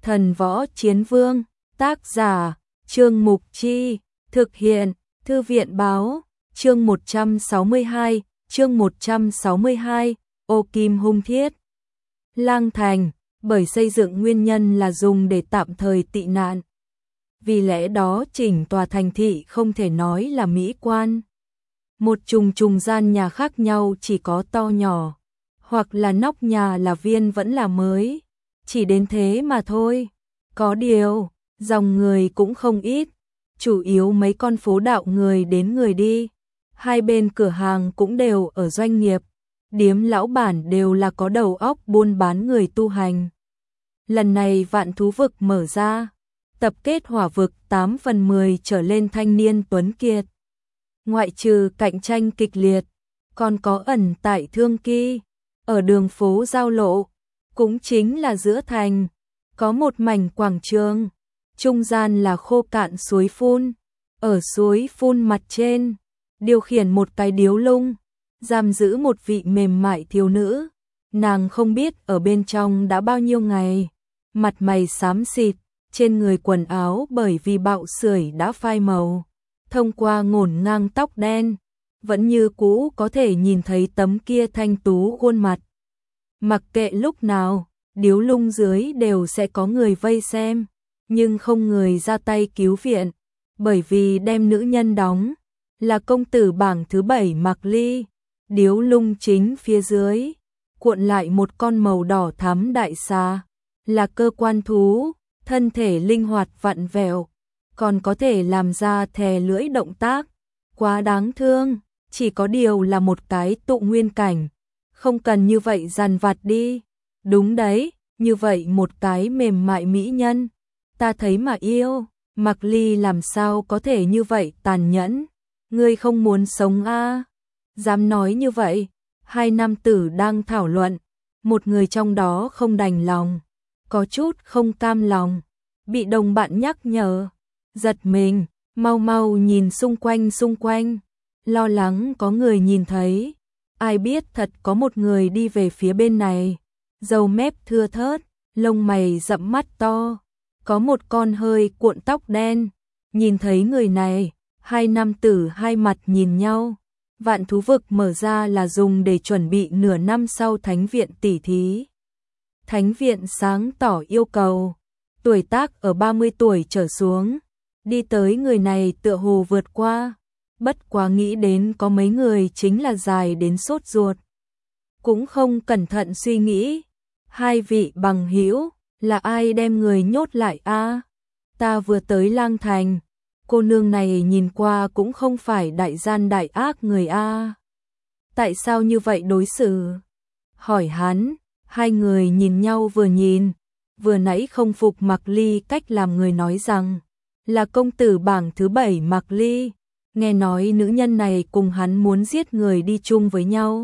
Thần võ chiến vương, tác giả, Trương Mục Chi, thực hiện, Thư viện báo, chương 162, Ô Kim Hung Thiết. Lang Thành, bởi xây dựng nguyên nhân là dùng để tạm thời tị nạn. Vì lẽ đó chỉnh tòa thành thị không thể nói là mỹ quan. Một trùng gian nhà khác nhau chỉ có to nhỏ, hoặc là nóc nhà là viên vẫn là mới, chỉ đến thế mà thôi. Có điều, dòng người cũng không ít, chủ yếu mấy con phố đạo người đến người đi. Hai bên cửa hàng cũng đều ở doanh nghiệp, điếm lão bản đều là có đầu óc buôn bán người tu hành. Lần này Vạn Thú Vực mở ra, tập kết hỏa vực 8 phần 10 trở lên thanh niên tuấn kiệt. Ngoại trừ cạnh tranh kịch liệt, còn có ẩn tại Thương Kỳ, ở đường phố giao lộ, cũng chính là giữa thành, có một mảnh quảng trường, trung gian là khô cạn suối phun, ở suối phun mặt trên, điều khiển một cái điếu lung, giam giữ một vị mềm mại thiếu nữ, nàng không biết ở bên trong đã bao nhiêu ngày, mặt mày xám xịt, trên người quần áo bởi vì bạo sưởi đã phai màu, thông qua ngổn ngang tóc đen, vẫn như cũ có thể nhìn thấy tấm kia thanh tú khuôn mặt. Mặc kệ lúc nào, điếu lung dưới đều sẽ có người vây xem, nhưng không người ra tay cứu viện, bởi vì đem nữ nhân đóng là công tử bảng thứ 7 Mạc Ly. Điếu lung chính phía dưới, cuộn lại một con màu đỏ thắm đại xà, là cơ quan thú, thân thể linh hoạt vặn vẹo, còn có thể làm ra thè lưỡi động tác, quá đáng thương, chỉ có điều là một cái tụ nguyên cảnh, không cần như vậy dằn vặt đi. Đúng đấy, như vậy một cái mềm mại mỹ nhân, ta thấy mà yêu. Mạc Ly làm sao có thể như vậy tàn nhẫn, ngươi không muốn sống à? Dám nói như vậy. Hai nam tử đang thảo luận, một người trong đó không đành lòng, có chút không cam lòng, bị đồng bạn nhắc nhở, giật mình, mau mau nhìn xung quanh, lo lắng có người nhìn thấy. Ai biết thật có một người đi về phía bên này, râu mép thưa thớt, lông mày rậm mắt to, có một con hơi cuộn tóc đen. Nhìn thấy người này, hai nam tử hai mặt nhìn nhau. Vạn Thú Vực mở ra là dùng để chuẩn bị nửa năm sau thánh viện tỉ thí. Thánh viện sáng tỏ yêu cầu tuổi tác ở 30 tuổi trở xuống. Đi tới người này tựa hồ vượt qua, bất quá nghĩ đến có mấy người chính là dài đến sốt ruột. Cũng không cẩn thận suy nghĩ, hai vị bằng hữu, là ai đem người nhốt lại a? Ta vừa tới Lang Thành, cô nương này nhìn qua cũng không phải đại gian đại ác người a. Tại sao như vậy đối xử? Hỏi hắn, hai người nhìn nhau vừa nhìn, vừa nãy không phục Mạc Ly cách làm người nói rằng là công tử bảng thứ 7 Mạc Ly, nghe nói nữ nhân này cùng hắn muốn giết người đi chung với nhau.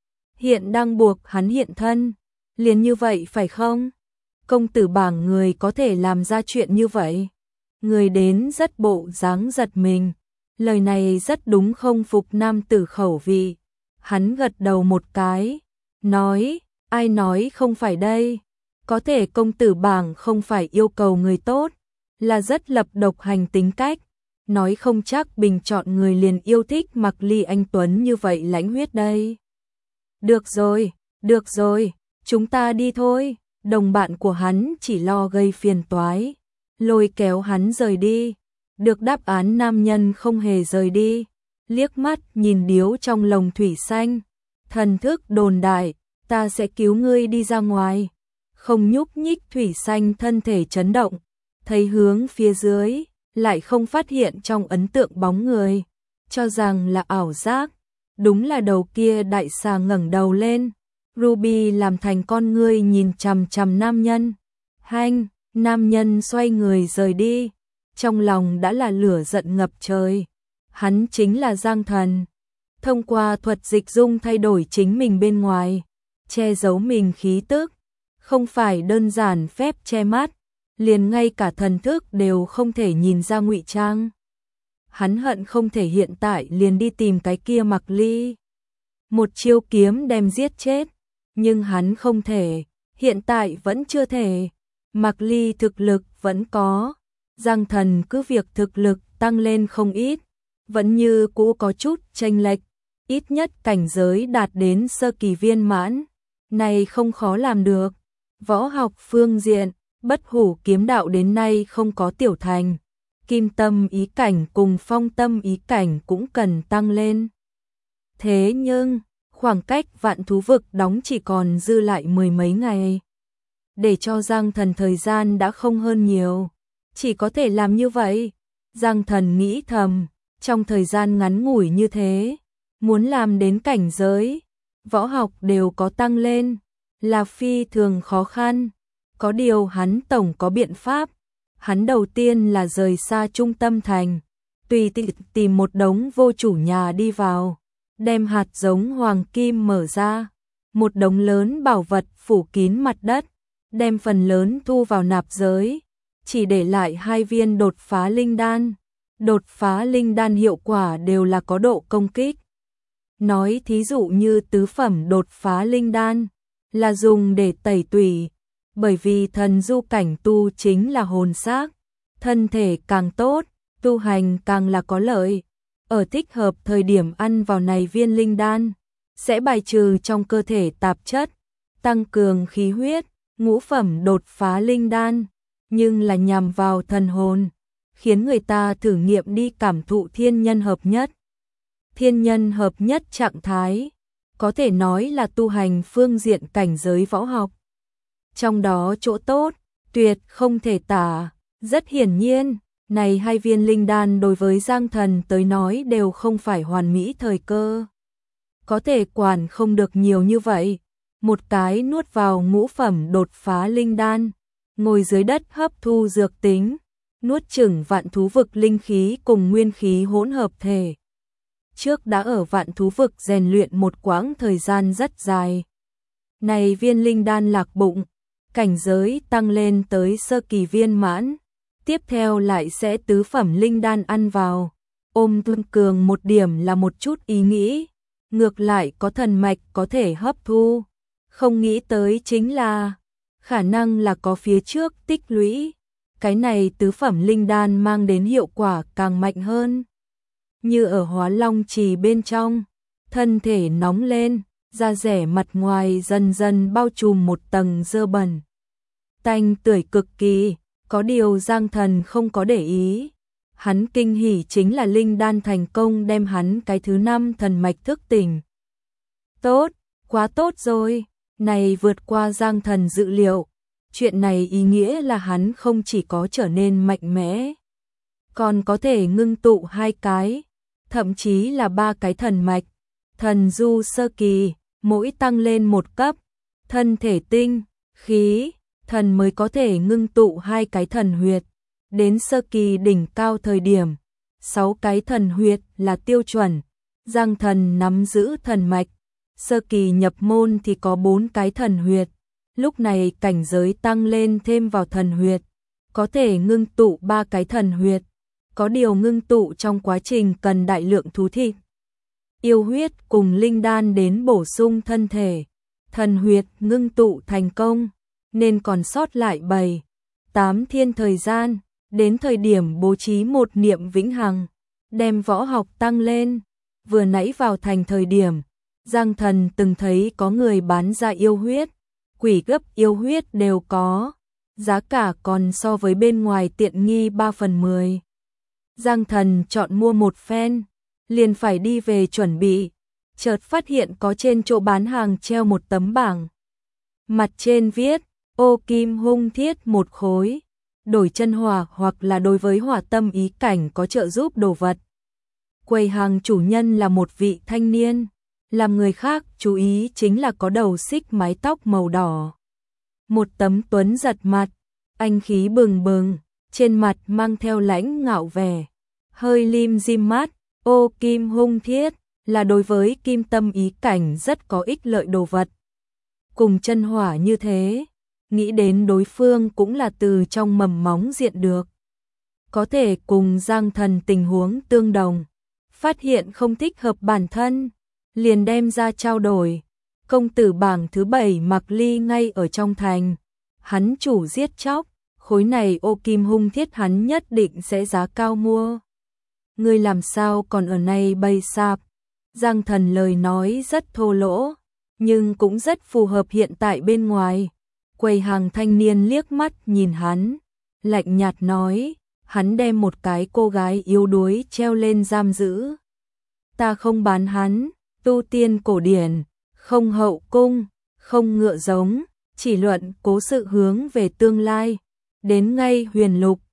Hiện đang buộc hắn hiện thân, liền như vậy phải không? Công tử bảng người có thể làm ra chuyện như vậy? Người đến rất bộ dáng giật mình, lời này rất đúng không phục nam tử khẩu vị. Hắn gật đầu một cái, nói, ai nói không phải đây, có thể công tử bảng không phải yêu cầu người tốt, là rất lập độc hành tính cách, nói không chắc bình chọn người liền yêu thích Mạc Ly anh tuấn như vậy lãnh huyết đây. Được rồi, chúng ta đi thôi. Đồng bạn của hắn chỉ lo gây phiền toái, lôi kéo hắn rời đi. Được đáp án nam nhân không hề rời đi, liếc mắt nhìn điếu trong lồng thủy xanh, thần thức đồn đại, ta sẽ cứu ngươi đi ra ngoài. Không nhúc nhích thủy xanh thân thể chấn động, thấy hướng phía dưới, lại không phát hiện trong ấn tượng bóng người, cho rằng là ảo giác. Đúng là đầu kia đại xà ngẩng đầu lên, Ruby làm thành con ngươi nhìn chằm chằm nam nhân. Hanh, nam nhân xoay người rời đi, trong lòng đã là lửa giận ngập trời. Hắn chính là Giang Thần, thông qua thuật dịch dung thay đổi chính mình bên ngoài, che giấu mình khí tức, không phải đơn giản phép che mắt, liền ngay cả thần thức đều không thể nhìn ra ngụy trang. Hắn hận không thể hiện tại liền đi tìm cái kia Mạc Ly, một chiêu kiếm đem giết chết, nhưng hắn không thể, hiện tại vẫn chưa thể. Mạc Ly thực lực vẫn có, Giang Thần cứ việc thực lực tăng lên không ít, vẫn như cũ có chút chênh lệch, ít nhất cảnh giới đạt đến sơ kỳ viên mãn, này không khó làm được. Võ học phương diện, Bất Hủ kiếm đạo đến nay không có tiểu thành, Kim Tâm ý cảnh cùng Phong Tâm ý cảnh cũng cần tăng lên. Thế nhưng, khoảng cách Vạn Thú vực đóng chỉ còn dư lại mười mấy ngày. Để cho Giang Thần thời gian đã không hơn nhiều, chỉ có thể làm như vậy. Giang Thần nghĩ thầm, trong thời gian ngắn ngủi như thế, muốn làm đến cảnh giới, võ học đều có tăng lên, là phi thường khó khăn. Có điều hắn tổng có biện pháp. Hắn đầu tiên là rời xa trung tâm thành, tùy tiện tìm một đống vô chủ nhà đi vào, đem hạt giống hoàng kim mở ra, một đống lớn bảo vật phủ kín mặt đất, đem phần lớn thu vào nạp giới, chỉ để lại 2 viên đột phá linh đan. Đột phá linh đan hiệu quả đều là có độ công kích. Nói thí dụ như tứ phẩm đột phá linh đan, là dùng để tẩy tủy, bởi vì thần du cảnh tu chính là hồn xác, thân thể càng tốt, tu hành càng là có lợi. Ở thích hợp thời điểm ăn vào này viên linh đan, sẽ bài trừ trong cơ thể tạp chất, tăng cường khí huyết. Ngũ phẩm đột phá linh đan, nhưng là nhằm vào thần hồn, khiến người ta thử nghiệm đi cảm thụ thiên nhân hợp nhất. Thiên nhân hợp nhất trạng thái, có thể nói là tu hành phương diện cảnh giới võ học. Trong đó chỗ tốt, tuyệt không thể tả. Rất hiển nhiên, này 2 viên linh đan đối với Giang Thần tới nói đều không phải hoàn mỹ thời cơ. Có thể quản không được nhiều như vậy. Một cái nuốt vào ngũ phẩm đột phá linh đan, ngồi dưới đất hấp thu dược tính, nuốt chửng Vạn Thú vực linh khí cùng nguyên khí hỗn hợp thể. Trước đã ở Vạn Thú vực rèn luyện một quãng thời gian rất dài. Này viên linh đan lạc bụng, cảnh giới tăng lên tới sơ kỳ viên mãn, tiếp theo lại sẽ tứ phẩm linh đan ăn vào, ôm tăng cường một điểm là một chút ý nghĩ, ngược lại có thần mạch có thể hấp thu. Không nghĩ tới chính là, khả năng là có phía trước tích lũy, cái này tứ phẩm linh đan mang đến hiệu quả càng mạnh hơn. Như ở Hóa Long Trì bên trong, thân thể nóng lên, da rẻ mặt ngoài dần dần bao trùm một tầng dơ bẩn. Tanh tưởi cực kỳ, có điều Giang Thần không có để ý. Hắn kinh hỉ chính là linh đan thành công đem hắn cái thứ 5 thần mạch thức tỉnh. Tốt, quá tốt rồi. Này vượt qua Giang Thần dự liệu, chuyện này ý nghĩa là hắn không chỉ có trở nên mạnh mẽ, còn có thể ngưng tụ 2 cái, thậm chí là 3 cái thần mạch, thần du sơ kỳ, mỗi tăng lên một cấp, thân thể tinh, khí, thần mới có thể ngưng tụ 2 cái thần huyệt, đến sơ kỳ đỉnh cao thời điểm, 6 cái thần huyệt là tiêu chuẩn, Giang Thần nắm giữ thần mạch. Sơ kỳ nhập môn thì có 4 cái thần huyệt, lúc này cảnh giới tăng lên thêm vào thần huyệt, có thể ngưng tụ 3 cái thần huyệt, có điều ngưng tụ trong quá trình cần đại lượng thú thịt, yêu huyết cùng linh đan đến bổ sung thân thể, thần huyệt ngưng tụ thành công, nên còn sót lại 7-8 thiên thời gian, đến thời điểm bố trí một niệm vĩnh hằng, đem võ học tăng lên. Vừa nãy vào thành thời điểm, Giang Thần từng thấy có người bán ra yêu huyết, quỷ gấp yêu huyết đều có, giá cả còn so với bên ngoài tiện nghi 3/10. Giang Thần chọn mua một phen, liền phải đi về chuẩn bị, chợt phát hiện có trên chỗ bán hàng treo một tấm bảng. Mặt trên viết, ô kim hung thiết 1 khối, đổi chân hỏa hoặc là đối với hỏa tâm ý cảnh có trợ giúp đồ vật. Quầy hàng chủ nhân là một vị thanh niên. Làm người khác chú ý chính là có đầu xích mái tóc màu đỏ. Một tấm tuấn giật mặt, anh khí bừng bừng, trên mặt mang theo lãnh ngạo vẻ. Hơi lim dim mắt, ô kim hung thiết, là đối với kim tâm ý cảnh rất có ích lợi đồ vật. Cùng chân hỏa như thế, nghĩ đến đối phương cũng là từ trong mầm móng diện được. Có thể cùng Giang Thần tình huống tương đồng, phát hiện không thích hợp bản thân, liền đem ra trao đổi. Công tử bảng thứ 7 Mạc Ly ngay ở trong thành, hắn chủ giết chóc, khối này ô kim hung thiết hắn nhất định sẽ giá cao mua. Ngươi làm sao còn ở này bày sạp? Giang Thần lời nói rất thô lỗ, nhưng cũng rất phù hợp hiện tại bên ngoài. Quầy hàng thanh niên liếc mắt nhìn hắn, lạnh nhạt nói, hắn đem một cái cô gái yếu đuối treo lên giam giữ. Ta không bán hắn, tu tiên cổ điển, không hậu cung, không ngựa giống, chỉ luận cố sự hướng về tương lai. Đến ngay huyền lục,